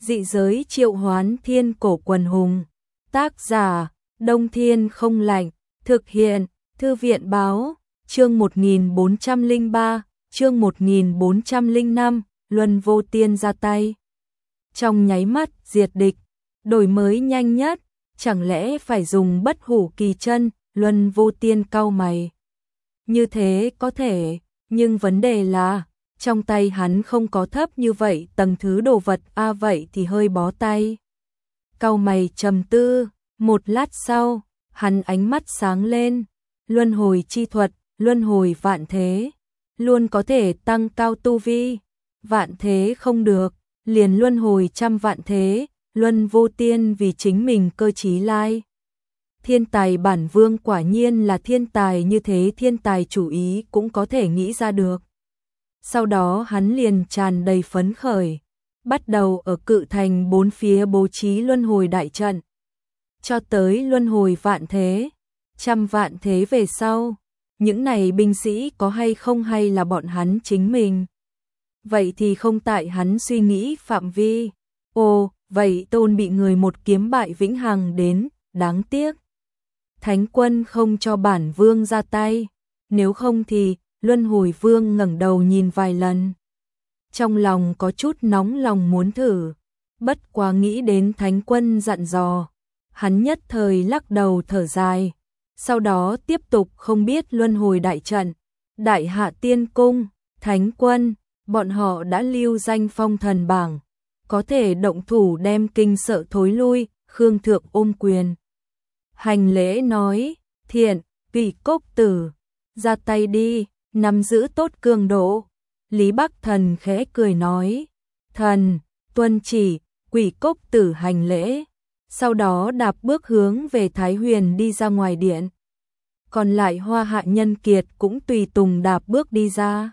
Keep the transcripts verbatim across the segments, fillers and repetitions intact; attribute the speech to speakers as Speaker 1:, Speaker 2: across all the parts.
Speaker 1: Dị giới triệu hoán thiên cổ quần hùng. Tác giả, Đông Thiên không lạnh. Thực hiện, Thư viện báo, chương một nghìn bốn trăm lẻ ba, chương một nghìn bốn trăm lẻ năm, Luân Vô Tiên ra tay. Trong nháy mắt diệt địch, đổi mới nhanh nhất, chẳng lẽ phải dùng bất hủ kỳ chân, Luân Vô Tiên cau mày. Như thế có thể, nhưng vấn đề là, trong tay hắn không có thấp như vậy tầng thứ đồ vật a à, vậy thì hơi bó tay. Cau mày trầm tư, một lát sau, hắn ánh mắt sáng lên, luân hồi chi thuật, luân hồi vạn thế, luôn có thể tăng cao tu vi, vạn thế không được, liền luân hồi trăm vạn thế, Luân Vô Tiên vì chính mình cơ trí lai. Thiên tài bản vương quả nhiên là thiên tài, như thế thiên tài chủ ý cũng có thể nghĩ ra được. Sau đó hắn liền tràn đầy phấn khởi, bắt đầu ở cự thành bốn phía bố trí luân hồi đại trận. Cho tới luân hồi vạn thế, trăm vạn thế về sau, những này binh sĩ có hay không hay là bọn hắn chính mình. Vậy thì không tại hắn suy nghĩ phạm vi. Ồ, vậy Tôn bị người một kiếm bại vĩnh hằng đến, đáng tiếc. Thánh quân không cho bản vương ra tay, nếu không thì luân hồi vương ngẩng đầu nhìn vài lần. Trong lòng có chút nóng lòng muốn thử, bất quá nghĩ đến thánh quân dặn dò, hắn nhất thời lắc đầu thở dài, sau đó tiếp tục không biết luân hồi đại trận, đại hạ tiên cung, thánh quân, bọn họ đã lưu danh phong thần bảng, có thể động thủ đem kinh sợ thối lui, Khương Thượng ôm quyền. Hành lễ nói, thiện, Kỷ Cốc Tử, ra tay đi, nắm giữ tốt cường độ. Lý Bắc Thần khẽ cười nói, thần, tuân chỉ, Quỷ Cốc Tử hành lễ, sau đó đạp bước hướng về Thái Huyền đi ra ngoài điện. Còn lại Hoa Hạ Nhân Kiệt cũng tùy tùng đạp bước đi ra.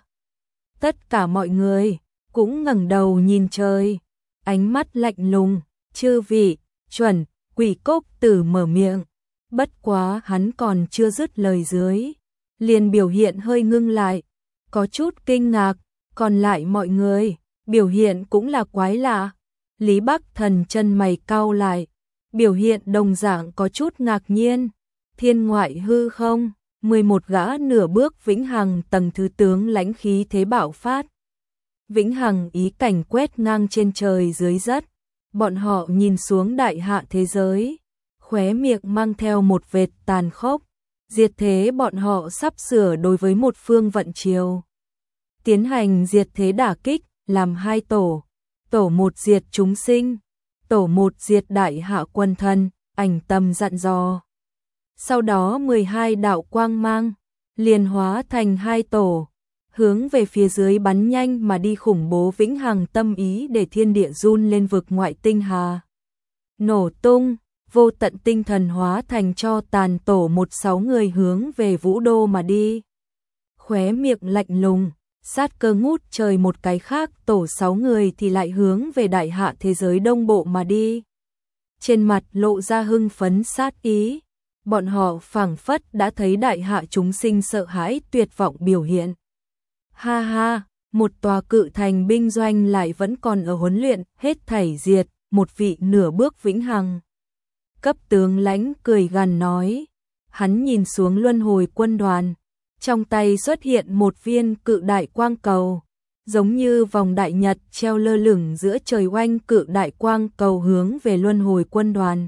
Speaker 1: Tất cả mọi người cũng ngẩng đầu nhìn trời, ánh mắt lạnh lùng, chư vị, chuẩn, Quỷ Cốc Tử mở miệng, bất quá hắn còn chưa dứt lời dưới, liền biểu hiện hơi ngưng lại, có chút kinh ngạc, còn lại mọi người, biểu hiện cũng là quái lạ. Lý Bắc Thần chân mày cau lại, biểu hiện đồng dạng có chút ngạc nhiên. Thiên ngoại hư không, mười một gã nửa bước vĩnh hằng tầng thứ tướng lãnh khí thế bạo phát. Vĩnh hằng ý cảnh quét ngang trên trời dưới đất, bọn họ nhìn xuống đại hạ thế giới, khóe miệng mang theo một vệt tàn khốc, diệt thế bọn họ sắp sửa đối với một phương vận triều. Tiến hành diệt thế đả kích, làm hai tổ, tổ một diệt chúng sinh, tổ một diệt đại hạ quân thân, ảnh tâm dặn dò. Sau đó mười hai đạo quang mang, liền hóa thành hai tổ, hướng về phía dưới bắn nhanh mà đi, khủng bố vĩnh hằng tâm ý để thiên địa run lên, vực ngoại tinh hà nổ tung, vô tận tinh thần hóa thành cho tàn. Tổ một sáu người hướng về Vũ Đô mà đi, khóe miệng lạnh lùng, sát cơ ngút trời. Một cái khác tổ sáu người thì lại hướng về đại hạ thế giới đông bộ mà đi, trên mặt lộ ra hưng phấn sát ý. Bọn họ phảng phất đã thấy đại hạ chúng sinh sợ hãi tuyệt vọng biểu hiện. Ha ha, một tòa cự thành binh doanh lại vẫn còn ở huấn luyện, hết thảy diệt, một vị nửa bước vĩnh hằng cấp tướng lãnh cười gằn nói. Hắn nhìn xuống luân hồi quân đoàn, trong tay xuất hiện một viên cự đại quang cầu, giống như vòng đại nhật treo lơ lửng giữa trời. Oanh, cự đại quang cầu hướng về luân hồi quân đoàn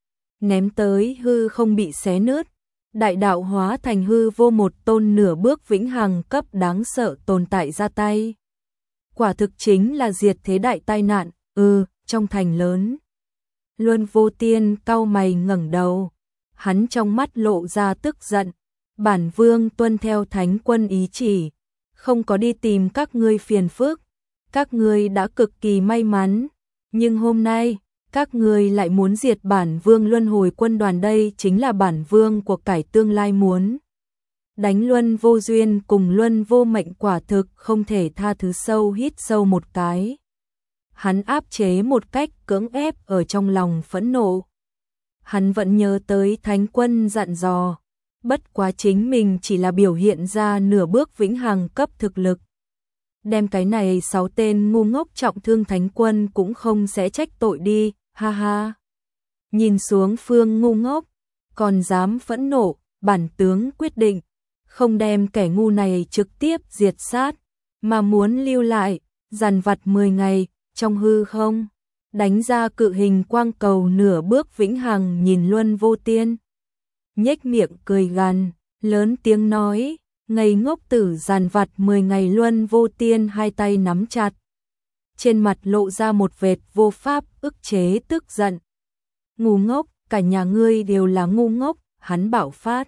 Speaker 1: ném tới, hư không bị xé nứt, đại đạo hóa thành hư vô. Một tôn nửa bước vĩnh hằng cấp đáng sợ tồn tại ra tay, quả thực chính là diệt thế đại tai nạn. Ừ, trong thành lớn, Luân Vô Tiên cau mày ngẩng đầu, hắn trong mắt lộ ra tức giận. Bản vương tuân theo thánh quân ý chỉ, không có đi tìm các ngươi phiền phức, các ngươi đã cực kỳ may mắn, nhưng hôm nay các ngươi lại muốn diệt bản vương luân hồi quân đoàn, đây chính là bản vương của cải tương lai muốn đánh Luân Vô Duyên cùng Luân Vô Mệnh, quả thực không thể tha thứ. Sâu hít sâu một cái, hắn áp chế một cách cưỡng ép ở trong lòng phẫn nộ. Hắn vẫn nhớ tới thánh quân dặn dò, bất quá chính mình chỉ là biểu hiện ra nửa bước vĩnh hằng cấp thực lực. đem cái này sáu tên ngu ngốc trọng thương thánh quân cũng không sẽ trách tội đi, ha ha. Nhìn xuống Phương ngu ngốc, còn dám phẫn nộ, bản tướng quyết định, không đem kẻ ngu này trực tiếp diệt sát, mà muốn lưu lại, dằn vặt mười ngày, trong hư không, đánh ra cự hình quang cầu nửa bước vĩnh hằng nhìn Luân Vô Tiên. Nhếch miệng cười gằn, lớn tiếng nói, ngây ngốc tử dằn vặt mười ngày. Luân Vô Tiên hai tay nắm chặt, trên mặt lộ ra một vệt vô pháp ức chế tức giận. Ngu ngốc, cả nhà ngươi đều là ngu ngốc, hắn bạo phát.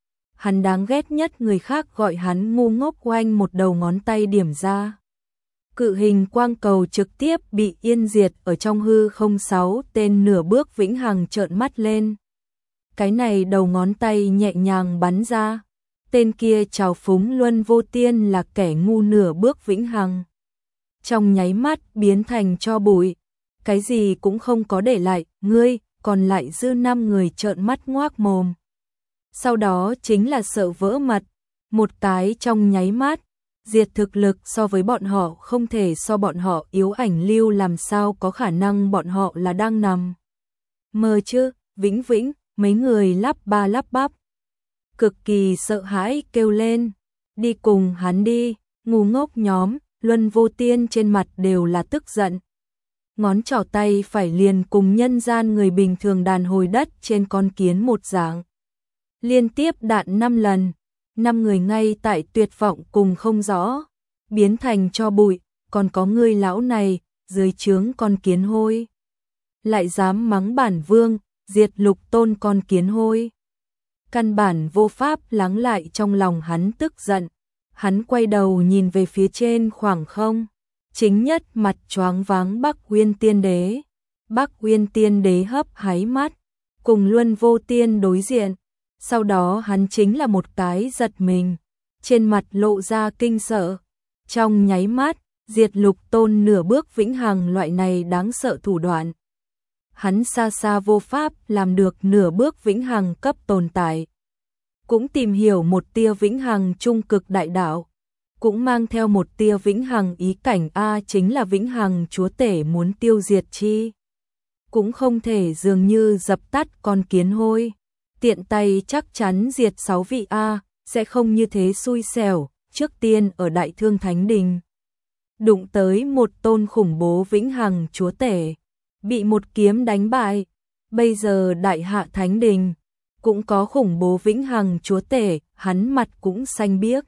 Speaker 1: Hắn đáng ghét nhất người khác gọi hắn ngu ngốc, oanh một đầu ngón tay điểm ra. Cự hình quang cầu trực tiếp bị yên diệt ở trong hư không. Sáu tên nửa bước vĩnh hằng trợn mắt lên. Cái này đầu ngón tay nhẹ nhàng bắn ra. Tên kia trào phúng Luân Vô Tiên là kẻ ngu nửa bước vĩnh hằng. Trong nháy mắt biến thành tro bụi. Cái gì cũng không có để lại, ngươi, còn lại dư năm người trợn mắt ngoác mồm. Sau đó chính là sợ vỡ mật. Một cái trong nháy mắt, diệt thực lực so với bọn họ không thể so bọn họ yếu. Ảnh Lưu làm sao có khả năng bọn họ là đang nằm mơ chứ, vĩnh vĩnh, mấy người lắp ba lắp bắp. Cực kỳ sợ hãi kêu lên, đi cùng hắn đi, ngu ngốc nhóm. Luân Vô Tiên trên mặt đều là tức giận. Ngón trỏ tay phải liền cùng nhân gian người bình thường đàn hồi đất trên con kiến một dạng. Liên tiếp đạn năm lần, năm người ngay tại tuyệt vọng cùng không rõ, biến thành tro bụi, còn có ngươi lão này, dưới trướng con kiến hôi. Lại dám mắng bản vương, diệt lục tôn con kiến hôi. Căn bản vô pháp lắng lại trong lòng hắn tức giận. Hắn quay đầu nhìn về phía trên khoảng không. Chính nhất mặt choáng váng Bắc Uyên Tiên Đế. Bắc Uyên Tiên Đế hấp háy mắt, cùng Luân Vô Tiên đối diện. Sau đó hắn chính là một cái giật mình, trên mặt lộ ra kinh sợ. Trong nháy mắt, diệt lục tôn nửa bước vĩnh hằng loại này đáng sợ thủ đoạn. Hắn xa xa vô pháp làm được nửa bước vĩnh hằng cấp tồn tại. Cũng tìm hiểu một tia vĩnh hằng trung cực đại đạo. Cũng mang theo một tia vĩnh hằng ý cảnh A, chính là vĩnh hằng chúa tể muốn tiêu diệt chi. Cũng không thể dường như dập tắt con kiến hôi. Tiện tay chắc chắn diệt sáu vị A, sẽ không như thế xui xẻo. Trước tiên ở Đại Thương Thánh Đình, đụng tới một tôn khủng bố vĩnh hằng chúa tể, bị một kiếm đánh bại. Bây giờ Đại Hạ Thánh Đình cũng có khủng bố vĩnh hằng chúa tể, hắn mặt cũng xanh biếc.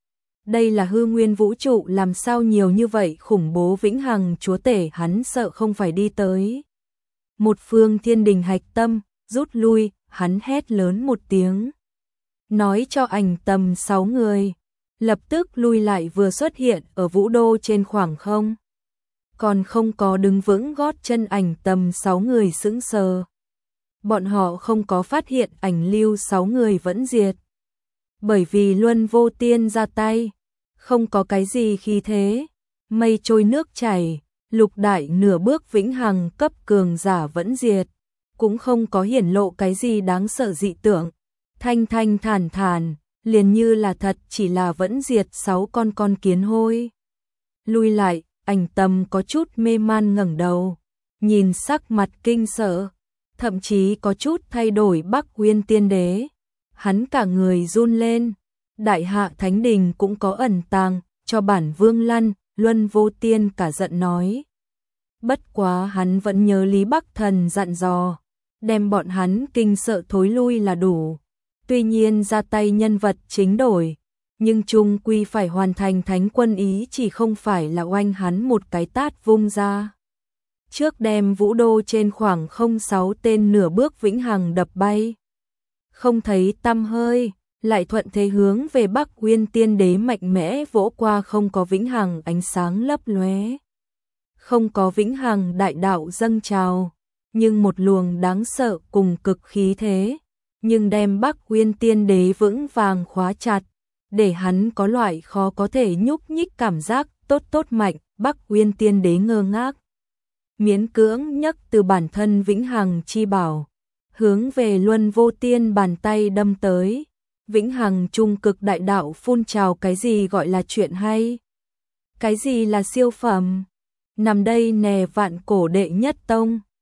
Speaker 1: Đây là hư nguyên vũ trụ, làm sao nhiều như vậy khủng bố vĩnh hằng chúa tể, hắn sợ không phải đi tới một phương thiên đình hạch tâm, rút lui. Hắn hét lớn một tiếng, nói cho Ảnh Tầm sáu người lập tức lui lại, vừa xuất hiện ở vũ đô trên khoảng không. Còn không có đứng vững gót chân, Ảnh Tầm sáu người sững sờ. Bọn họ không có phát hiện Ảnh Lưu sáu người vẫn diệt. Bởi vì Luân Vô Tiên ra tay, không có cái gì khí thế, mây trôi nước chảy, lục đại nửa bước vĩnh hằng cấp cường giả vẫn diệt. Cũng không có hiển lộ cái gì đáng sợ dị tượng, thanh thanh thản thản, liền như là thật, chỉ là vẫn diệt sáu con con kiến hôi. Lui lại, Ảnh Tầm có chút mê man ngẩng đầu, nhìn sắc mặt kinh sợ, thậm chí có chút thay đổi Bắc Uyên Tiên Đế. Hắn cả người run lên, Đại Hạ Thánh Đình cũng có ẩn tàng, cho bản vương lăn. Luân Vô Tiên cả giận nói. Bất quá hắn vẫn nhớ Lý Bắc Thần dặn dò, đem bọn hắn kinh sợ thối lui là đủ. Tuy nhiên ra tay nhân vật chính đổi, nhưng chung quy phải hoàn thành thánh quân ý chỉ, không phải là oanh hắn một cái tát vung ra. Trước đem vũ đô trên khoảng không sáu tên nửa bước vĩnh hằng đập bay. Không thấy tăm hơi, lại thuận thế hướng về Bắc Uyên Tiên Đế mạnh mẽ vỗ qua. Không có vĩnh hằng ánh sáng lấp lóe, không có vĩnh hằng đại đạo dâng trào, nhưng một luồng đáng sợ cùng cực khí thế, nhưng đem Bắc Uyên Tiên Đế vững vàng khóa chặt, để hắn có loại khó có thể nhúc nhích cảm giác tốt tốt mạnh. Bắc Uyên Tiên Đế ngơ ngác, miễn cưỡng nhấc từ bản thân vĩnh hằng chi bảo, hướng về Luân Vô Tiên bàn tay đâm tới. Vĩnh hằng trung cực đại đạo phun trào, cái gì gọi là chuyện hay? Cái gì là siêu phẩm? Nằm đây nè vạn cổ đệ nhất tông.